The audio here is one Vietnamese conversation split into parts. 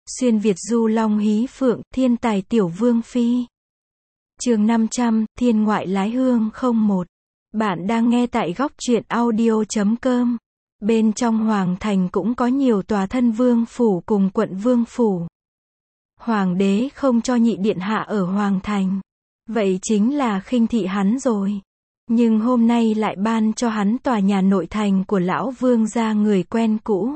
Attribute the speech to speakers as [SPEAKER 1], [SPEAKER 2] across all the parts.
[SPEAKER 1] Xuyên Việt du long hí phượng, thiên tài tiểu vương phi. Chương 500, thiên ngoại lái hương 01. Bạn đang nghe tại góc truyện audio.com. Bên trong hoàng thành cũng có nhiều tòa thân vương phủ cùng quận vương phủ. Hoàng đế không cho nhị điện hạ ở hoàng thành. Vậy chính là khinh thị hắn rồi. Nhưng hôm nay lại ban cho hắn tòa nhà nội thành của lão vương gia người quen cũ.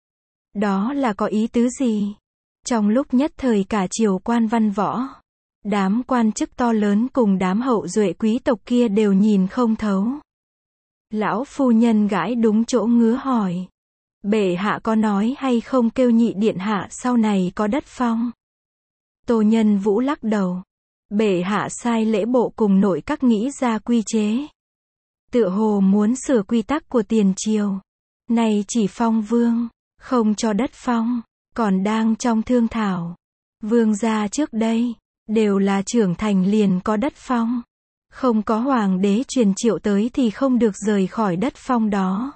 [SPEAKER 1] Đó là có ý tứ gì? Trong lúc nhất thời cả triều quan văn võ, đám quan chức to lớn cùng đám hậu duệ quý tộc kia đều nhìn không thấu. Lão phu nhân gãi đúng chỗ ngứa hỏi. Bệ hạ có nói hay không kêu nhị điện hạ sau này có đất phong? Tô Nhân Vũ lắc đầu. Bệ hạ sai lễ bộ cùng nội các nghĩ ra quy chế. Tựa hồ muốn sửa quy tắc của tiền triều. Này chỉ phong vương, không cho đất phong, còn đang trong thương thảo. Vương gia trước đây, đều là trưởng thành liền có đất phong. Không có hoàng đế truyền triệu tới thì không được rời khỏi đất phong đó.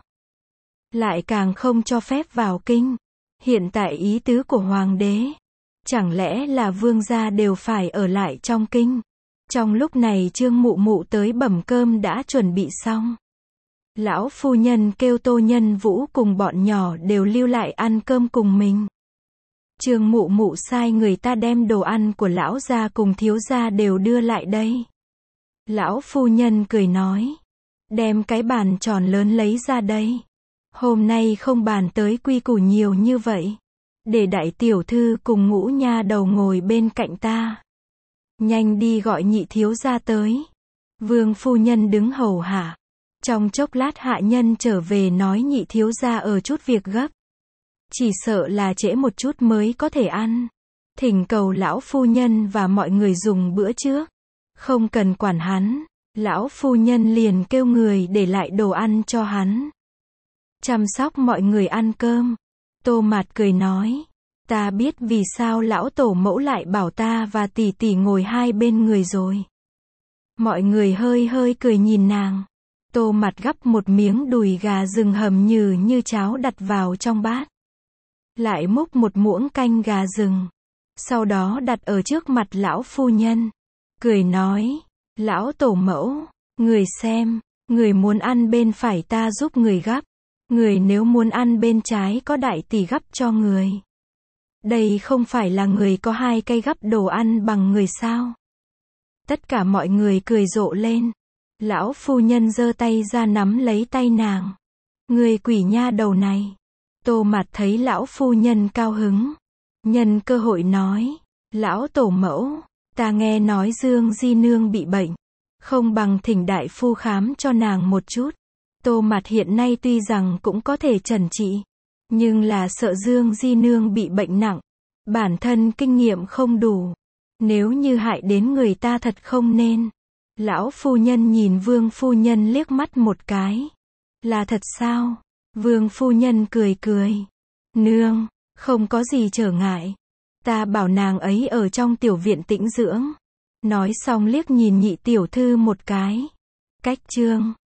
[SPEAKER 1] Lại càng không cho phép vào kinh. Hiện tại ý tứ của hoàng đế, chẳng lẽ là vương gia đều phải ở lại trong kinh? Trong lúc này Trương Mụ Mụ tới bẩm cơm đã chuẩn bị xong. Lão phu nhân kêu Tô Nhân Vũ cùng bọn nhỏ đều lưu lại ăn cơm cùng mình. Trương Mụ Mụ sai người ta đem đồ ăn của lão gia cùng thiếu gia đều đưa lại đây. Lão phu nhân cười nói. Đem cái bàn tròn lớn lấy ra đây. Hôm nay không bàn tới quy củ nhiều như vậy. Để đại tiểu thư cùng ngũ nha đầu ngồi bên cạnh ta. Nhanh đi gọi nhị thiếu gia tới. Vương phu nhân đứng hầu hạ. Trong chốc lát hạ nhân trở về nói nhị thiếu gia ở chút việc gấp. Chỉ sợ là trễ một chút mới có thể ăn. Thỉnh cầu lão phu nhân và mọi người dùng bữa trước. Không cần quản hắn. Lão phu nhân liền kêu người để lại đồ ăn cho hắn. Chăm sóc mọi người ăn cơm. Tô Mạt cười nói. Ta biết vì sao lão tổ mẫu lại bảo ta và tỷ tỷ ngồi hai bên người rồi. Mọi người hơi hơi cười nhìn nàng. Tô Mạt gắp một miếng đùi gà rừng hầm như cháo đặt vào trong bát. Lại múc một muỗng canh gà rừng. Sau đó đặt ở trước mặt lão phu nhân. Cười nói. Lão tổ mẫu, người xem, người muốn ăn bên phải ta giúp người gắp. Người nếu muốn ăn bên trái có đại tỷ gắp cho người. Đây không phải là người có hai cây gắp đồ ăn bằng người sao? Tất cả mọi người cười rộ lên. Lão phu nhân giơ tay ra nắm lấy tay nàng. Người quỷ nha đầu này. Tô Mạt thấy lão phu nhân cao hứng. Nhân cơ hội nói. Lão tổ mẫu, ta nghe nói Dương Di Nương bị bệnh. Không bằng thỉnh đại phu khám cho nàng một chút. Tô Mạt hiện nay tuy rằng cũng có thể trần trị. Nhưng là sợ Dương Di Nương bị bệnh nặng. Bản thân kinh nghiệm không đủ. Nếu như hại đến người ta thật không nên. Lão phu nhân nhìn vương phu nhân liếc mắt một cái. Là thật sao? Vương phu nhân cười cười. Nương, không có gì trở ngại. Ta bảo nàng ấy ở trong tiểu viện tĩnh dưỡng. Nói xong liếc nhìn nhị tiểu thư một cái. Cách chương